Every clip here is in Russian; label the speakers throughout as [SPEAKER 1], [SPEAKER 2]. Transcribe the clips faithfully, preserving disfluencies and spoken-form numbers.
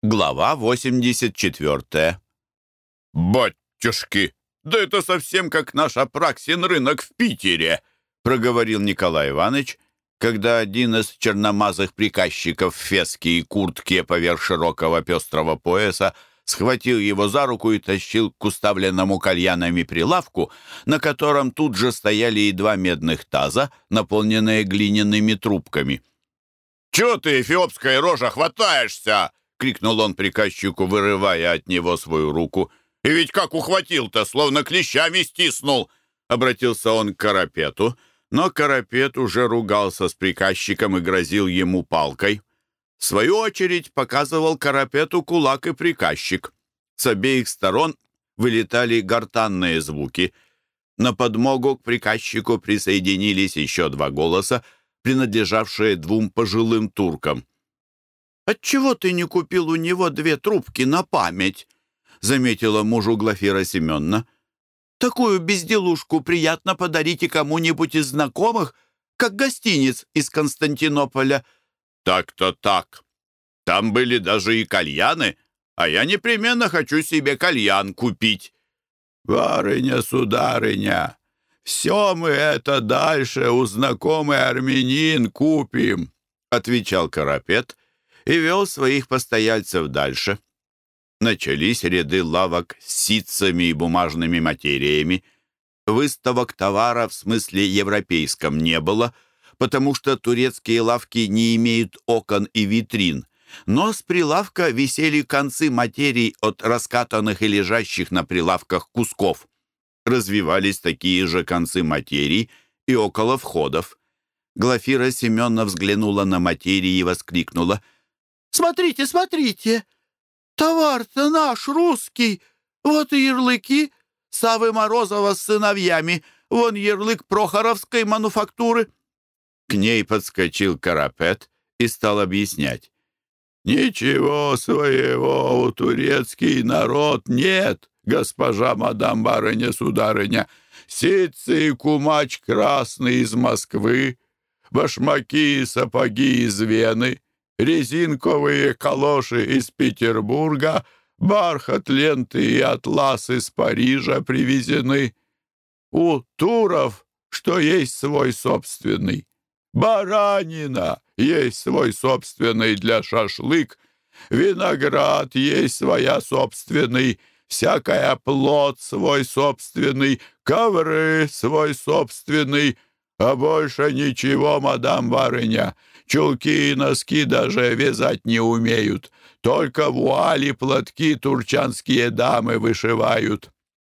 [SPEAKER 1] Глава восемьдесят четвертая.
[SPEAKER 2] «Батюшки, да это совсем как наш Апраксин рынок в Питере!»
[SPEAKER 1] проговорил Николай Иванович, когда один из черномазых приказчиков в феске и куртке поверх широкого пестрого пояса схватил его за руку и тащил к уставленному кальянами прилавку, на котором тут же стояли и два медных таза, наполненные глиняными трубками.
[SPEAKER 2] «Чего ты, эфиопская рожа, хватаешься?» — крикнул он приказчику, вырывая от него свою руку. «И ведь как ухватил-то, словно клещами стиснул!» Обратился он к Карапету, но Карапет уже ругался с приказчиком и грозил ему палкой. В свою очередь показывал Карапету кулак и приказчик. С обеих сторон вылетали гортанные звуки. На подмогу к приказчику присоединились еще два голоса, принадлежавшие двум пожилым туркам.
[SPEAKER 1] «Отчего ты не купил у него две трубки на память?» — заметила мужу Глафира Семеновна. «Такую безделушку приятно подарить и кому-нибудь из знакомых, как гостиниц из Константинополя».
[SPEAKER 2] «Так-то так. Там были даже и кальяны, а я непременно хочу себе кальян купить».
[SPEAKER 3] «Барыня, сударыня, все мы это дальше у знакомый армянин купим», — отвечал Карапет и вел своих постояльцев дальше. Начались ряды лавок с ситцами и бумажными материями. Выставок товара в смысле европейском не было, потому что турецкие лавки не имеют окон и витрин, но с прилавка висели концы материй от раскатанных и лежащих на прилавках кусков. Развивались такие же концы материй и около входов. Глафира Семеновна взглянула на материи и воскликнула: «Смотрите, смотрите! Товар-то наш, русский! Вот и ярлыки Савы Морозова с сыновьями, вон ярлык Прохоровской мануфактуры». К ней подскочил Карапет и стал объяснять: «Ничего своего у турецкий народ нет, госпожа мадам барыня сударыня. Ситцы и кумач красный из Москвы, башмаки и сапоги из Вены, резинковые калоши из Петербурга, бархат, ленты и атлас из Парижа привезены. У туров, что есть свой собственный. Баранина есть свой собственный для шашлык, виноград есть своя собственный, всякая плод свой собственный, ковры свой собственный, а больше ничего, мадам барыня. Чулки и носки даже вязать не умеют, только вуали, платки турчанские дамы вышивают».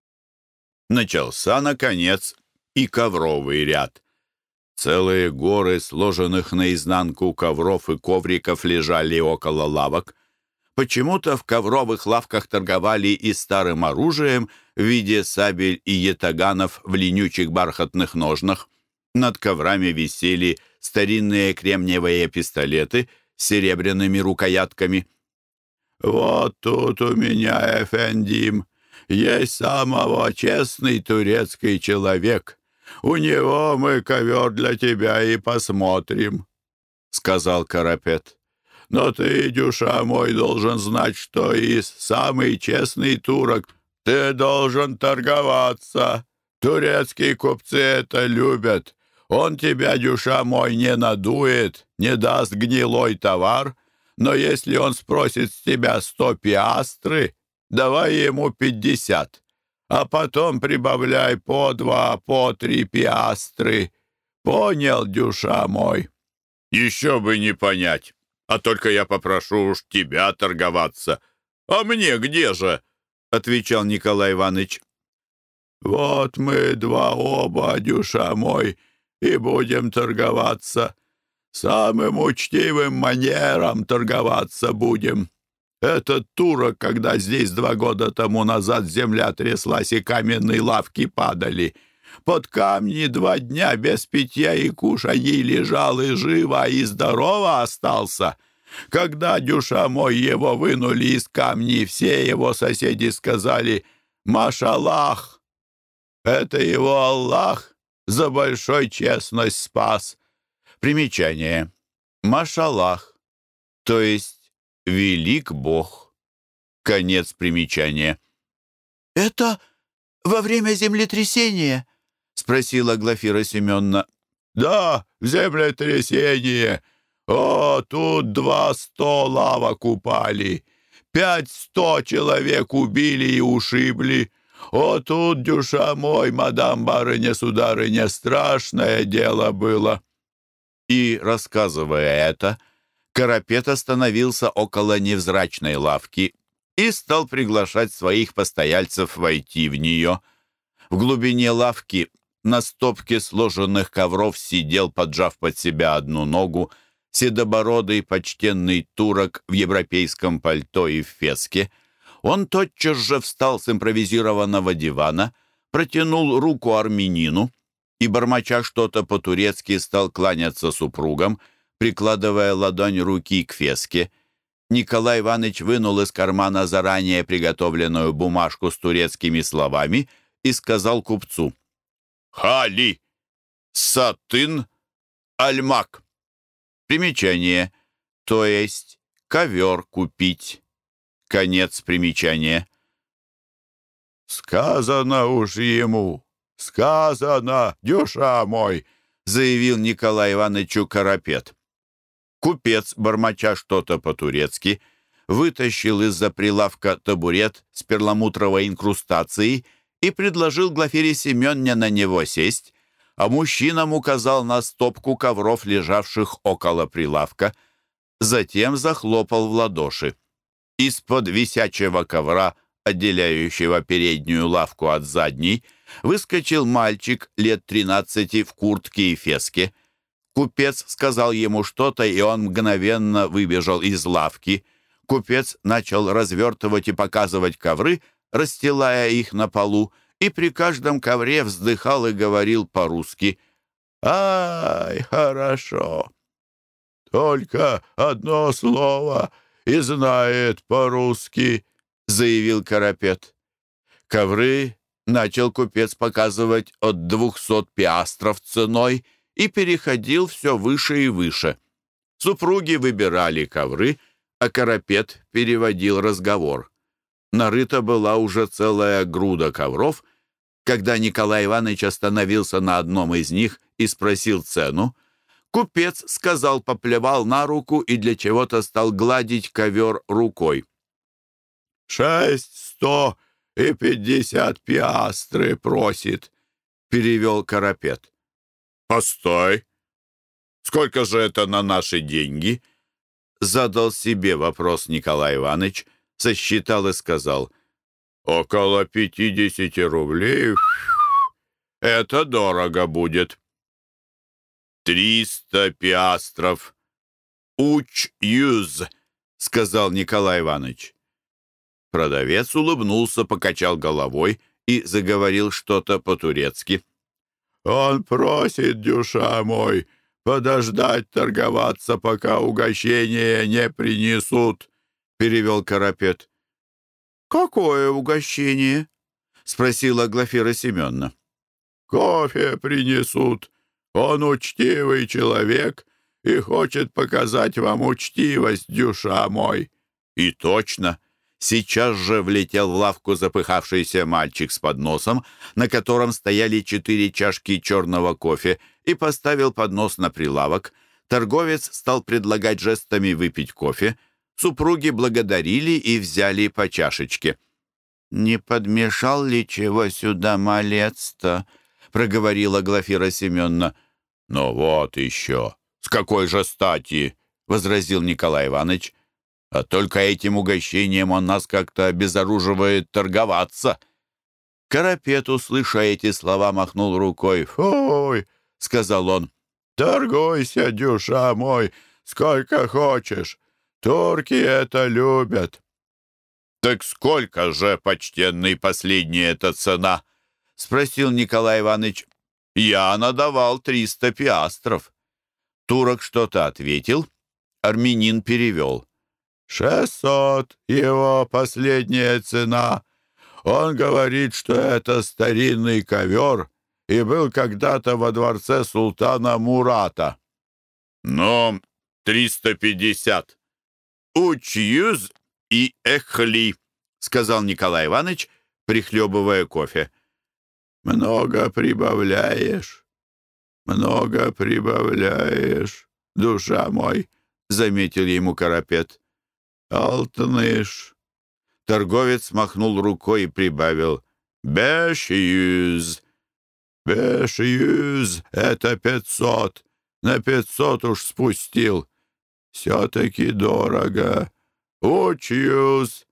[SPEAKER 1] Начался, наконец, и ковровый ряд. Целые горы сложенных наизнанку ковров и ковриков лежали около лавок. Почему-то в ковровых лавках торговали и старым оружием в виде сабель и ятаганов в ленючих бархатных ножнах. Над коврами висели старинные кремниевые пистолеты с серебряными рукоятками.
[SPEAKER 3] «Вот тут у меня, эфендим, есть самого честный турецкий человек. У него мы ковер для тебя и посмотрим», — сказал Карапет. «Но ты, дюша мой, должен знать, что и самый честный турок ты должен торговаться. Турецкие купцы это любят. Он тебя, дюша мой, не надует, не даст гнилой товар, но если он спросит с тебя сто пиастры, давай ему пятьдесят, а потом прибавляй по два, по три пиастры. Понял, дюша мой?»
[SPEAKER 2] «Еще бы не понять, а только я попрошу уж тебя торговаться. А мне где же?» — отвечал Николай Иванович.
[SPEAKER 3] «Вот мы два оба, дюша мой, и будем торговаться. Самым учтивым манером торговаться будем. Этот турок, когда здесь два года тому назад земля тряслась и каменные лавки падали, под камни два дня без питья и кушаний лежал и живо, и здорово остался. Когда, дюша мой, его вынули из камней, все его соседи сказали: «Машаллах! Это его Аллах за большой честность спас».
[SPEAKER 1] Примечание. Машаллах, то есть велик Бог. Конец примечания.
[SPEAKER 3] «Это во время землетрясения?» — спросила Глафира Семеновна.
[SPEAKER 2] «Да, землетрясение. О, тут два сто лавок упали. Пять сто человек убили и ушибли. О, тут, дюша мой, мадам барыня, сударыня, страшное дело было».
[SPEAKER 1] И, рассказывая это, Карапет остановился около невзрачной лавки и стал приглашать своих постояльцев войти в нее. В глубине лавки на стопке сложенных ковров сидел, поджав под себя одну ногу, седобородый почтенный турок в европейском пальто и в феске. Он тотчас же встал с импровизированного дивана, протянул руку армянину и, бормоча что-то по-турецки, стал кланяться супругам, прикладывая ладонь руки к феске. Николай Иванович вынул из кармана заранее приготовленную бумажку с турецкими словами и сказал купцу:
[SPEAKER 2] «Хали, сатын, альмак».
[SPEAKER 1] Примечание, то есть ковер купить. Конец примечания.
[SPEAKER 2] «Сказано уж ему, сказано, дюша мой»,
[SPEAKER 1] — заявил Николай Ивановичу Карапет. Купец, бормоча что-то по-турецки, вытащил из-за прилавка табурет с перламутровой инкрустацией и предложил Глафире Семеновне на него сесть, а мужчинам указал на стопку ковров, лежавших около прилавка. Затем захлопал в ладоши. Из-под висячего ковра, отделяющего переднюю лавку от задней, выскочил мальчик лет тринадцати в куртке и феске. Купец сказал ему что-то, и он мгновенно выбежал из лавки. Купец начал развертывать и показывать ковры, расстилая их на полу, и при каждом ковре вздыхал и говорил по-русски:
[SPEAKER 2] «Ай, хорошо! Только одно слово и знает по-русски», — заявил Карапет.
[SPEAKER 1] Ковры начал купец показывать от двухсот пиастров ценой и переходил все выше и выше. Супруги выбирали ковры, а Карапет переводил разговор. Нарыта была уже целая груда ковров, когда Николай Иванович остановился на одном из них и спросил цену. Купец сказал, поплевал на руку и для чего-то стал гладить ковер рукой.
[SPEAKER 2] «Шесть сто и пятьдесят пиастры просит», — перевел Карапет.
[SPEAKER 1] «Постой! Сколько же это на наши деньги?» Задал себе вопрос Николай Иванович, сосчитал и сказал:
[SPEAKER 2] «Около пятидесяти рублей. Это дорого будет».
[SPEAKER 1] «Триста пиастров. Уч-юз», — сказал Николай Иванович. Продавец улыбнулся, покачал головой и заговорил что-то по-турецки.
[SPEAKER 2] «Он просит, дюша мой, подождать торговаться, пока угощение не принесут», — перевел Карапет.
[SPEAKER 3] «Какое угощение?» — спросила Глафира Семеновна.
[SPEAKER 2] «Кофе принесут. Он учтивый человек и хочет показать вам учтивость, дюша мой».
[SPEAKER 1] И точно. Сейчас же влетел в лавку запыхавшийся мальчик с подносом, на котором стояли четыре чашки черного кофе, и поставил поднос на прилавок. Торговец стал предлагать жестами выпить кофе. Супруги благодарили и взяли по чашечке. «Не подмешал ли чего сюда малец-то?» — проговорила Глафира Семеновна.
[SPEAKER 2] «Ну вот еще! С какой же стати?» — возразил Николай Иванович. «А только этим угощением он нас как-то обезоруживает торговаться».
[SPEAKER 1] Карапет, услыша эти слова, махнул рукой.
[SPEAKER 2] «Фуй!» — сказал он. «Торгуйся, дюша мой, сколько хочешь. Турки это любят».
[SPEAKER 1] «Так сколько же, почтенный, последняя эта цена?» — спросил Николай Иванович. «Я надавал триста пиастров». Турок что-то ответил. Армянин перевел.
[SPEAKER 2] «Шестьсот его последняя цена. Он говорит, что это старинный ковер и был когда-то во дворце султана Мурата».
[SPEAKER 1] «Ну, триста пятьдесят. Уч-юз и эхли», сказал Николай Иванович, прихлебывая кофе.
[SPEAKER 3] «Много прибавляешь, много прибавляешь, душа мой», — заметил ему Карапет. «Алтныш».
[SPEAKER 1] Торговец махнул рукой и прибавил: «Бешьюз».
[SPEAKER 3] «Бешьюз — это пятьсот. На пятьсот уж спустил. Все-таки дорого. Учьюз».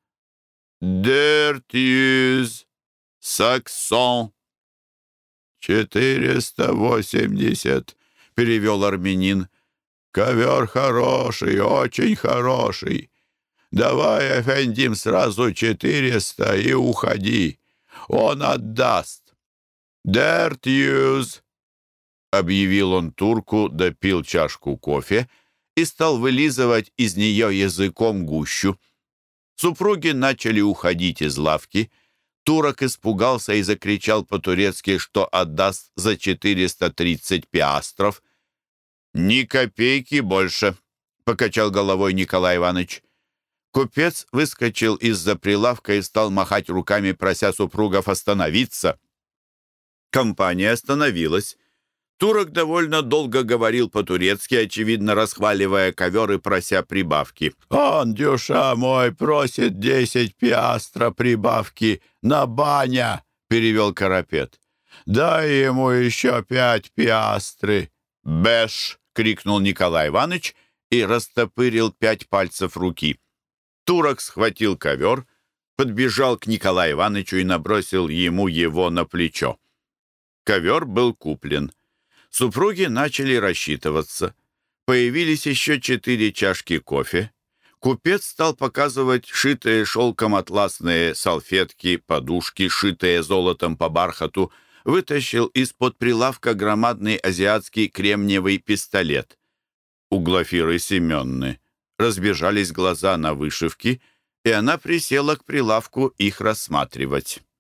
[SPEAKER 1] «Дертьюз». «Саксон».
[SPEAKER 3] «Четыреста восемьдесят», — перевел армянин. «Ковер хороший, очень хороший. Давай, Эфендим, сразу четыреста и уходи. Он отдаст».
[SPEAKER 1] «Дертьюз», — объявил он турку, допил чашку кофе и стал вылизывать из нее языком гущу. Супруги начали уходить из лавки. Турок испугался и закричал по-турецки, что отдаст за четыреста тридцать пиастров. «Ни копейки больше», — покачал головой Николай Иванович. Купец выскочил из-за прилавка и стал махать руками, прося супругов остановиться. Компания остановилась. Турок довольно долго говорил по-турецки, очевидно, расхваливая ковер и прося прибавки.
[SPEAKER 3] «Он, дюша мой, просит десять пиастра прибавки на баня», — перевел Карапет. «Дай ему еще пять пиастры».
[SPEAKER 1] «Бэш!» — крикнул Николай Иванович и растопырил пять пальцев руки. Турок схватил ковер, подбежал к Николаю Ивановичу и набросил ему его на плечо. Ковер был куплен. Супруги начали рассчитываться. Появились еще четыре чашки кофе. Купец стал показывать шитые шелком атласные салфетки, подушки, шитые золотом по бархату, вытащил из-под прилавка громадный азиатский кремниевый пистолет. У Глафиры Семенны разбежались глаза на вышивки, и она присела к прилавку их рассматривать.